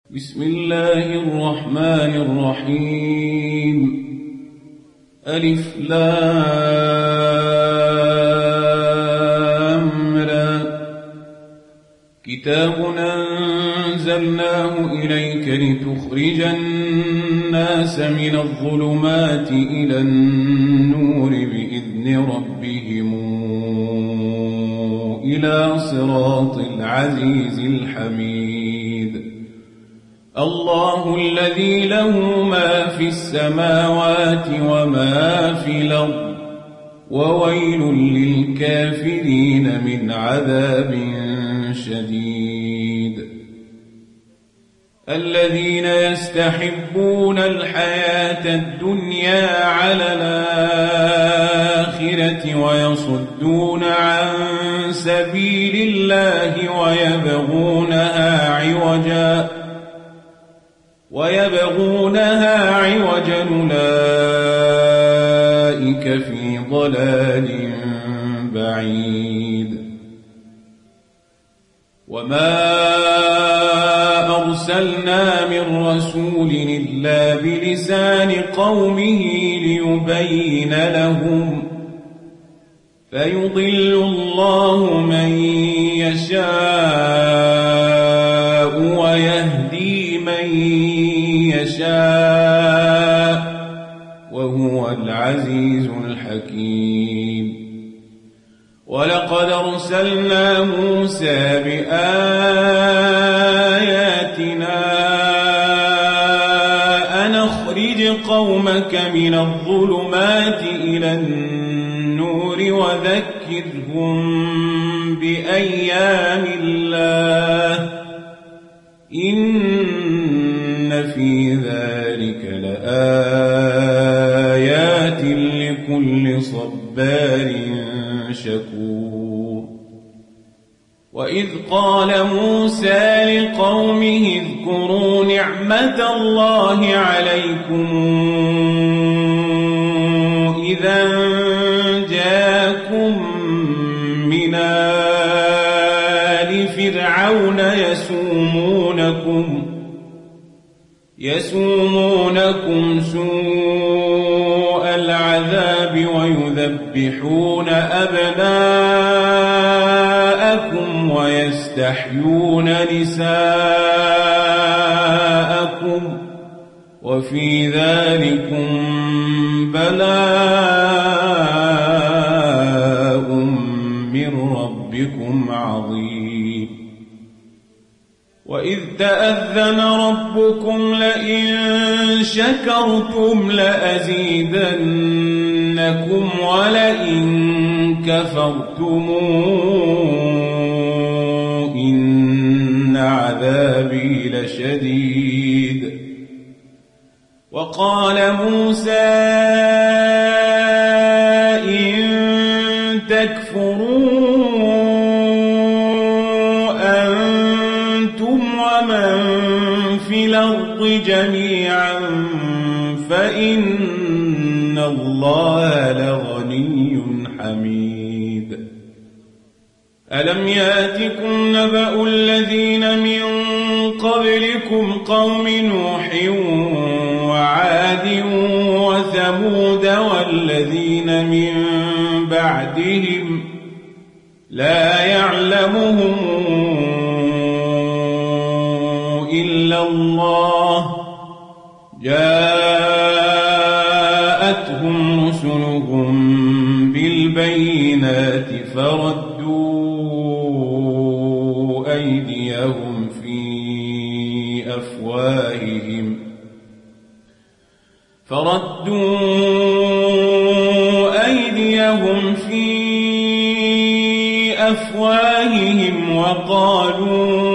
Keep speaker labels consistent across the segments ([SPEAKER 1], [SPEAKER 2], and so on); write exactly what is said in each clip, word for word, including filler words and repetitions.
[SPEAKER 1] بسم الله الرحمن الرحيم. ألف لام را. كتاب أنزلناه إليك لتخرج الناس من الظلمات إلى النور بإذن ربهم إلى صراط العزيز الحميد. الله الذي له ما في السماوات وما في الأرض وويل للكافرين من عذاب شديد. الذين يستحبون الحياة الدنيا على الآخرة ويصدون عن سبيل الله ويبغونها عوجا ويبغونها عوجا أولئك في ضلال بعيد. وما أرسلنا من رسول إلا بلسان قومه ليبين لهم فيضل الله من يشاء ويهدي من يشاء وهو العزيز الحكيم. ولقد أرسلنا موسى بآياتنا أن أخرج قومك من الظلمات إلى النور وذكرهم بأيام الله إن في ذلك لآيات لكل صبار شكور. وإذ قال موسى لقومه اذكروا نعمة الله عليكم إذا جاءكم من آل فرعون يسومونكم يسومونكم سوء العذاب ويذبحون أبناءكم ويستحيون نساءكم وفي ذلكم بلاء من ربكم عظيم. وإذ تأذن ربكم لئن شكرتم لأزيدنكم ولئن كفرتم إن عذابي لشديد. وقال موسى إن تكفروا ومن في الأرض جميعا فإن الله لغني حميد. ألم يأتكم نبأ الذين من قبلكم قوم نوح وعاد وثمود والذين من بعدهم لا يعلمهم إلا الله جاءتهم رسلهم بالبينات فردوا أيديهم في أفواههم فردوا أيديهم في أفواههم وقالوا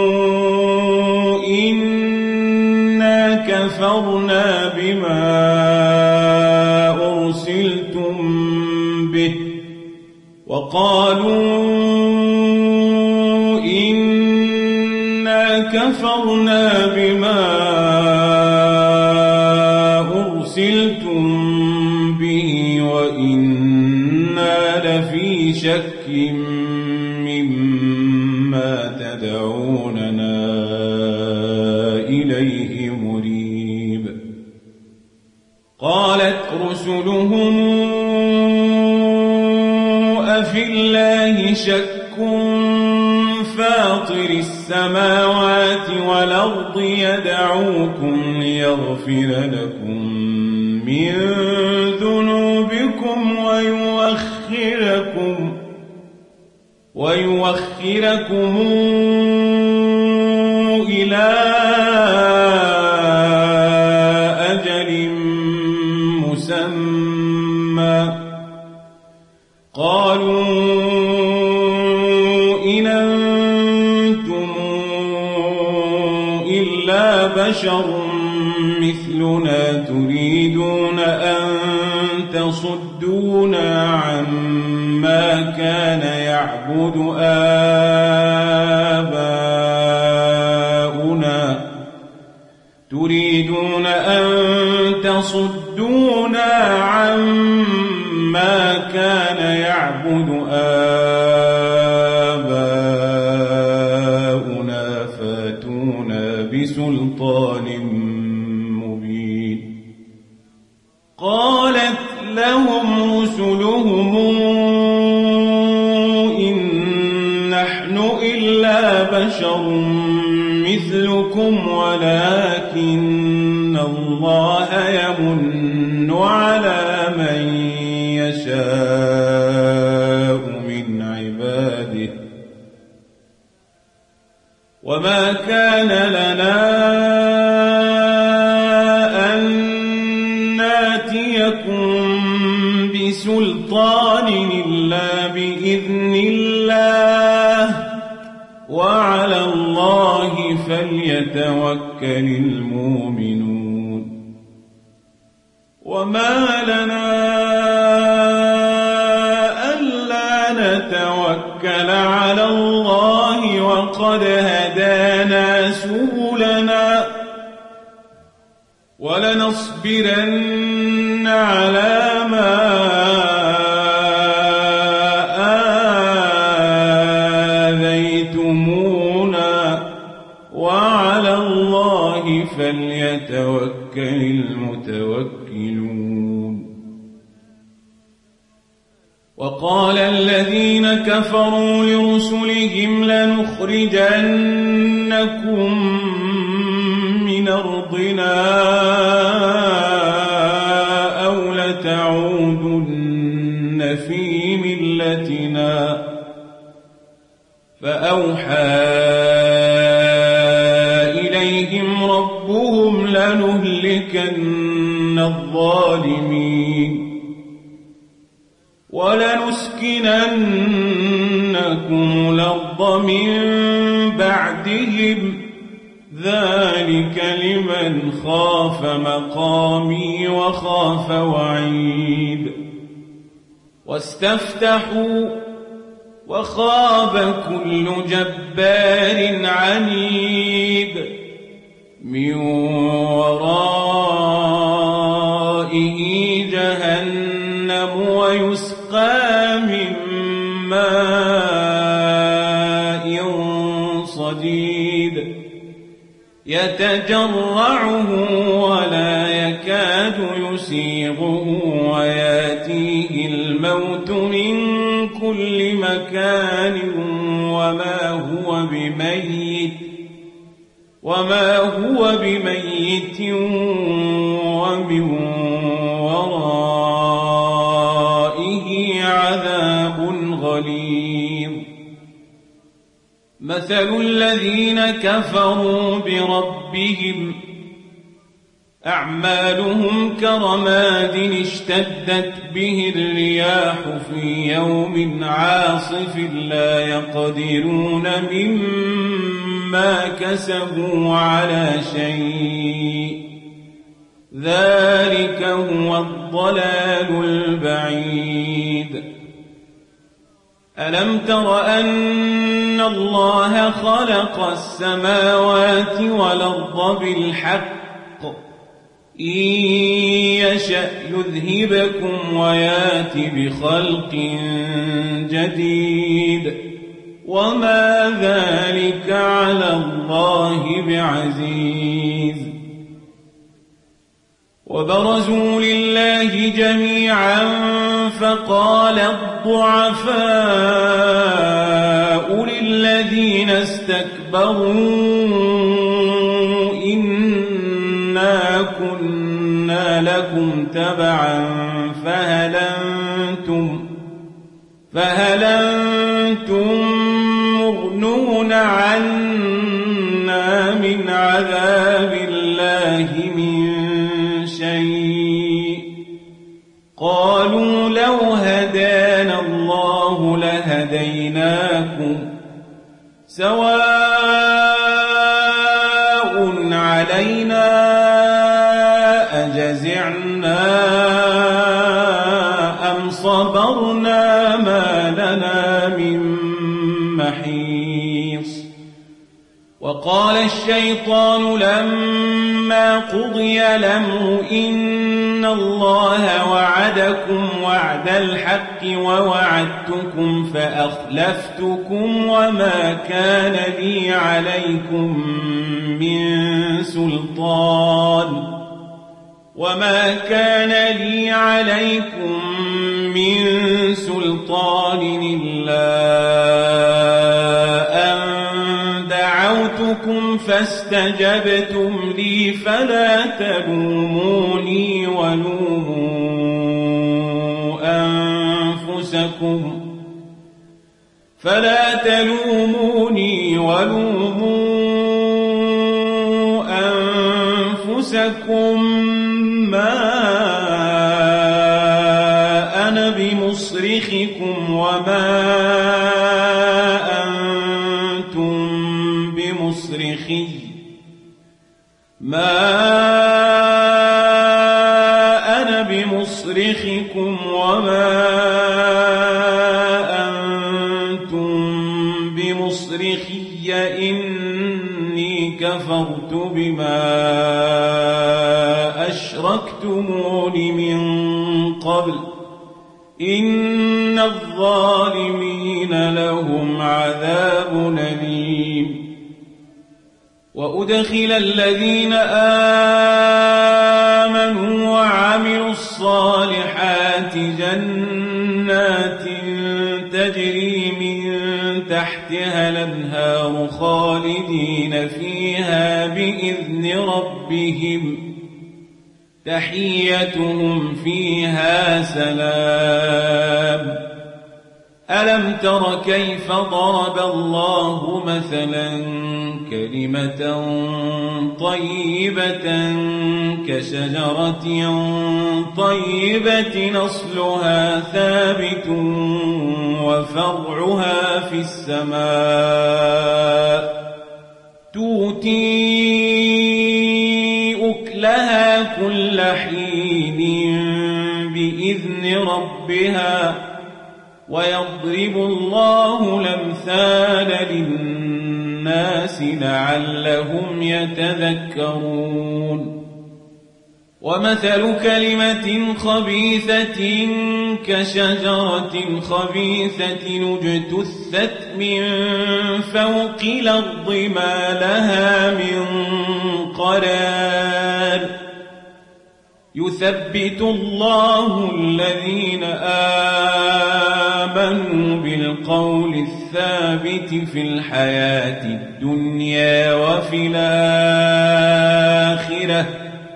[SPEAKER 1] كفرنا بما أرسلتم به وقالوا إنا كفرنا بما أرسلتم به وإنا لفي شك مما تدعوننا إليه مريب قالت رسلهم أفي الله شك فاطر السماوات والأرض يدعوكم ليغفر لكم من ذنوبكم ويؤخركم ويؤخركم إلى أجل مسمى قالوا إن أنتم إلا بشر مثلنا تريدون أن تصدونا عما كان يعبد آباؤنا تريدون أن تصدونا عما كان يعبد آباؤنا فاتونا بسلطان مبين قالت لهم رسلهم إن نحن إلا بشر مثلكم ولكن الله يمن على من يشاء من عباده وما كان لنا أن ناتيكم بسلطان إلا بإذن الله وعلى الله فليتوكل المؤمنون وما لنا ألا نتوكل على الله وقد هدانا سبلنا ولنصبرن على ما آذيتمونا وعلى الله فليتوكل المتوكلون وقال الذين كفروا لرسلهم لنخرجنكم من أرضنا أو لتعودن في ملتنا فأوحى إليهم ربهم لنهلكن الظالمين ولنسكننكم الأرض من بعدهم ذلك لمن خاف مقامي وخاف وعيد واستفتحوا وخاب كل جبار عنيد من ورائه جهنم ويسقى من ماء صديد يتجرعه ولا يكاد يسيغه وياتيه الموت من كل مكان وما هو بميت وما هو بميت ومن ورائه عذاب غليظ مثل الذين كفروا بربهم أعمالهم كرماد اشتدت به الرياح في يوم عاصف لا يقدرون مما كسبوا على شيء ذلك هو الضلال البعيد ألم تر أن الله خلق السماوات والأرض بالحق إن يشأ يذهبكم ويات بخلق جديد وما ذلك على الله بعزيز وبرزوا لله جميعا فقال الضعفاء للذين استكبروا إنا كنا لكم تبعا فهل أنتم فهل أنتم مغنون عنا من عذاب الله من شيء قالوا لو هدانا الله لهديناكم سواء علينا أجزعنا أم صبرنا ما لنا من محيص وقال الشيطان لما قضي الأمر إن الله وعدكم وعد الحق ووعدتكم فأخلفتكم وما كان لي عليكم من سلطان وما كان لي عليكم من سلطان إلا أن دعوتكم فاستجبتم لي فلا تلوموني ولوموا أنفسكم فلا تلوموني ولوموا أنفسكم ما أنا بمصرخكم وما أنتم بمصرخي ما أنا بمصرخكم وما أنتم بمصرخي إني كفرت بما أشركتمون من قبل إن الظالمين لهم عذاب أليم وأدخل الذين آمنوا وعملوا الصالحات جنات تجري من تحتها الأنهار خالدين فيها بإذن ربهم تحيتهم فيها سلام ألم تر كيف ضرب الله مثلا كلمة طيبة كشجرة طيبة أصلها ثابت وفرعها في السماء تؤتي أكلها كل حين بإذن ربها ويضرب الله الأمثال للناس لعلهم يتذكرون ومثل كلمة خبيثة كشجرة خبيثة اجتثت من فوق الأرض ما لها من قرار يثبت الله الذين آمنوا بالقول الثابت في الحياة الدنيا وفي الآخرة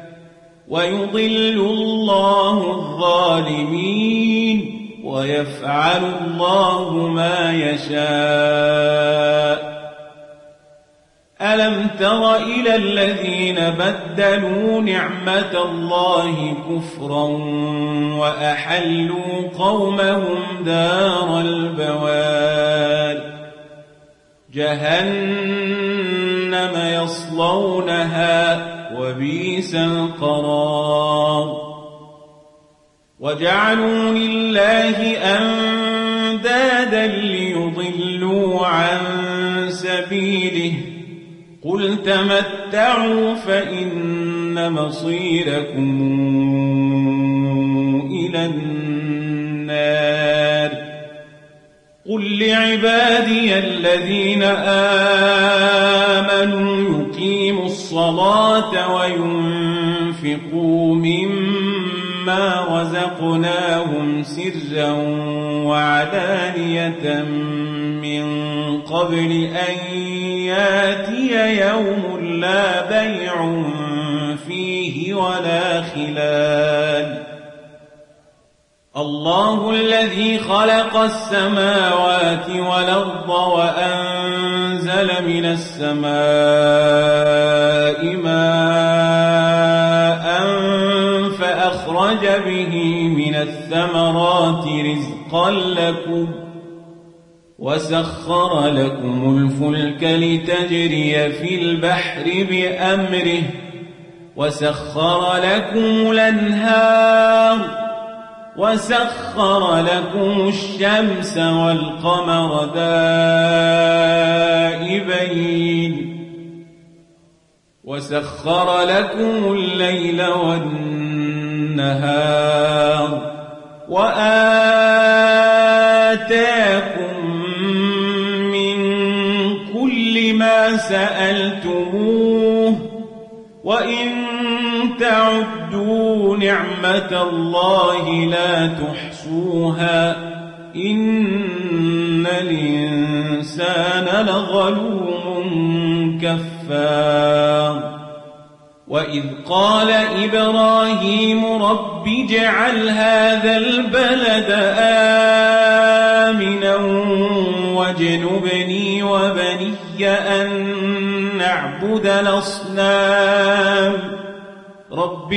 [SPEAKER 1] ويضل الله الظالمين ويفعل الله ما يشاء ألم تر إلى الذين بدلوا نعمة الله كفرا وأحلوا قومهم دار البوار جهنم يصلونها وبئس القرار وجعلوا لله أندادا ليضلوا عن سبيله قل تمتعوا فإن مصيركم إلى النار قل عبادي الذين آمنوا يقيموا الصلاة وينفقوا مما رزقناهم سرا وعلانية من قبل أن ياتي يوم لا بيع فيه ولا خلال. الله الذي خلق السماوات والأرض وأنزل من السماء ماء فأخرج به من الثمرات رزقا لكم وسخر لكم الفلك لتجري في البحر بأمره وسخر لكم الأنهار وسخر لكم الشمس والقمر دائبين وسخر لكم الليل والنهار وآتاكم من كل ما سألتموه وإن تعدوا نعمة الله لا تحصوها إن الإنسان لظلوم كفار. وإذ قال إبراهيم رب اجعل هذا البلد آمنا واجنبني وبني أن نعبد الأصنام رب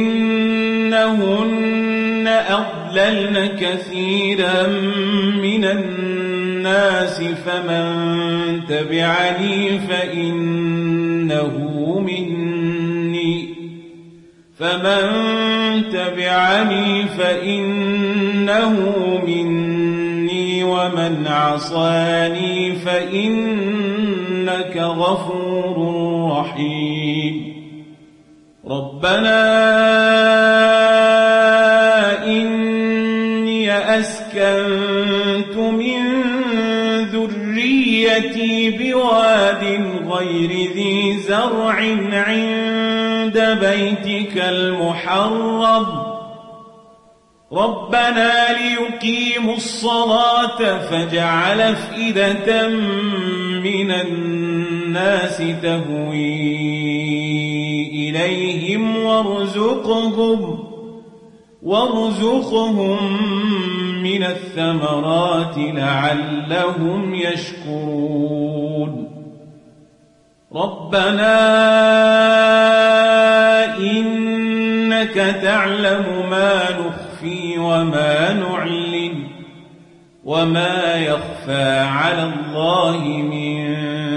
[SPEAKER 1] إنهن أضللن كثيرا من الناس فمن تبعني فإنه مني فمن تبعني فإنه مني ومن عصاني فإنك غفور رحيم. ربنا إني أسكنت من ذريتي بواد غير ذي زرع عند بيتك المحرم ربنا ليقيموا الصلاة فاجعل أفئدة من الناس تهوي إليهم وارزقهم وارزقهم من الثمرات لعلهم يشكرون. ربنا إنك تعلم ما نخفي وما نعلن وما يخفى على الله من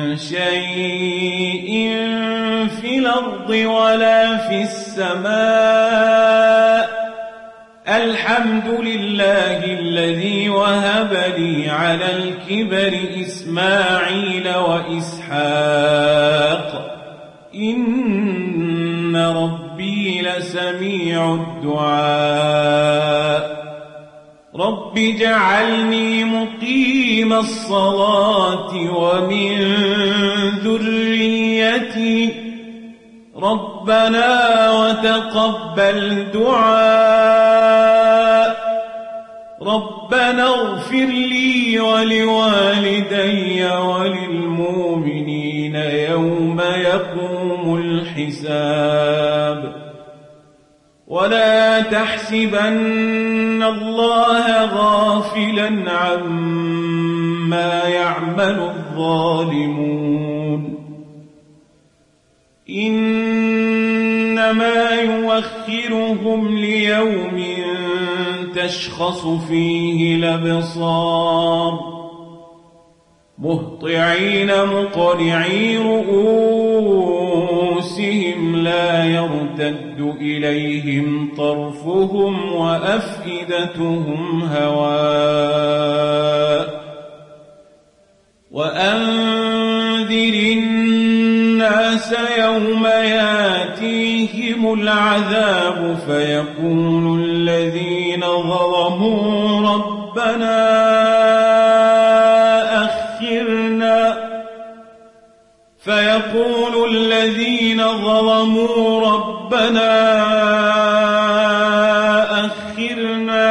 [SPEAKER 1] شيء في الأرض ولا في السماء الحمد لله الذي وهب لي على الكبر إسماعيل وإسحاق إن ربي لسميع الدعاء. رب اجعلني مقيم الصلاة ومن ذريتي ربنا وتقبل دعاء. ربنا اغفر لي ولوالدي وللمؤمنين يوم يقوم الحساب. ولا تحسبن الله غافلا عما يعمل الظالمون إنما يوخرهم ليوم تشخص فيه الأبصار مهطعين مقنعي رؤوسهم لا يرتد إليهم طرفهم وأفئدتهم هواء. وأنذر الناس يوم ياتيهم العذاب فيقول الذين ظلموا ربنا سيقول الذين ظلموا ربنا أخرنا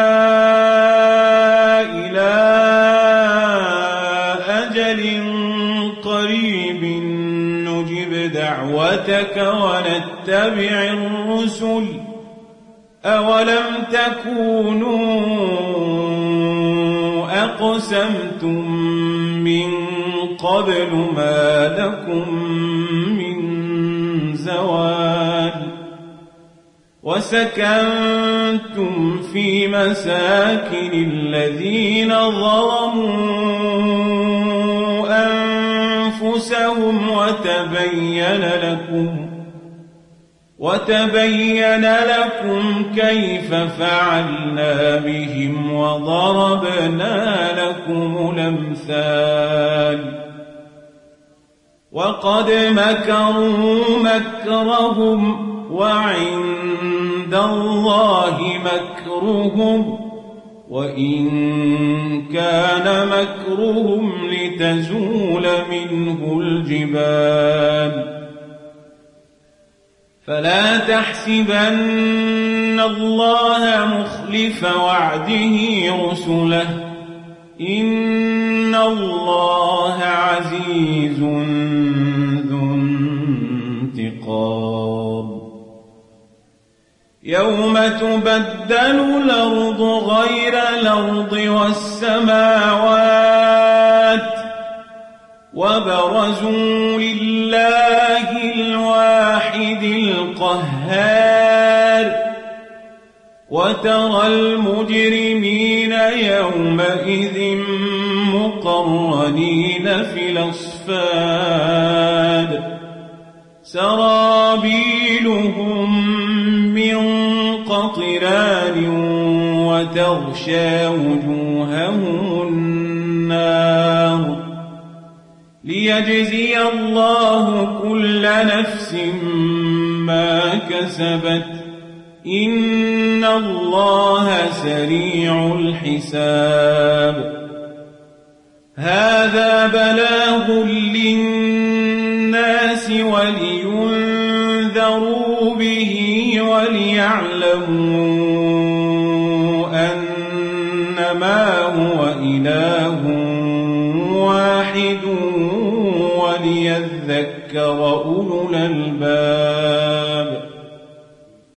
[SPEAKER 1] إلى أجل قريب نجب دعوتك ونتبع الرسل أولم تكونوا أقسمتم من قبل ما لكم من زوال وسكنتم في مساكن الذين ظلموا أنفسهم وتبين لكم وتبين لكم كيف فعلنا بهم وضربنا لكم الأمثال وقد مكروا مكرهم وعند الله مكرهم وإن كان مكرهم لتزول منه الجبال فلا تحسبن الله مخلف وعده رسله إن الله عزيز ذو انتقام يوم تبدل الأرض غير الأرض والسماوات وبرزوا لله الواحد القهار وترى المجرمين يومئذ مقرنين في الأصفاد سرابيلهم من قطران وتغشى وجوههم النار ليجزي الله كل نفس ما كسبت إن الله سريع الحساب هذا بلاغ للناس ولينذروا به وليعلموا أنما هو إله واحد وليذكر أولو الألباب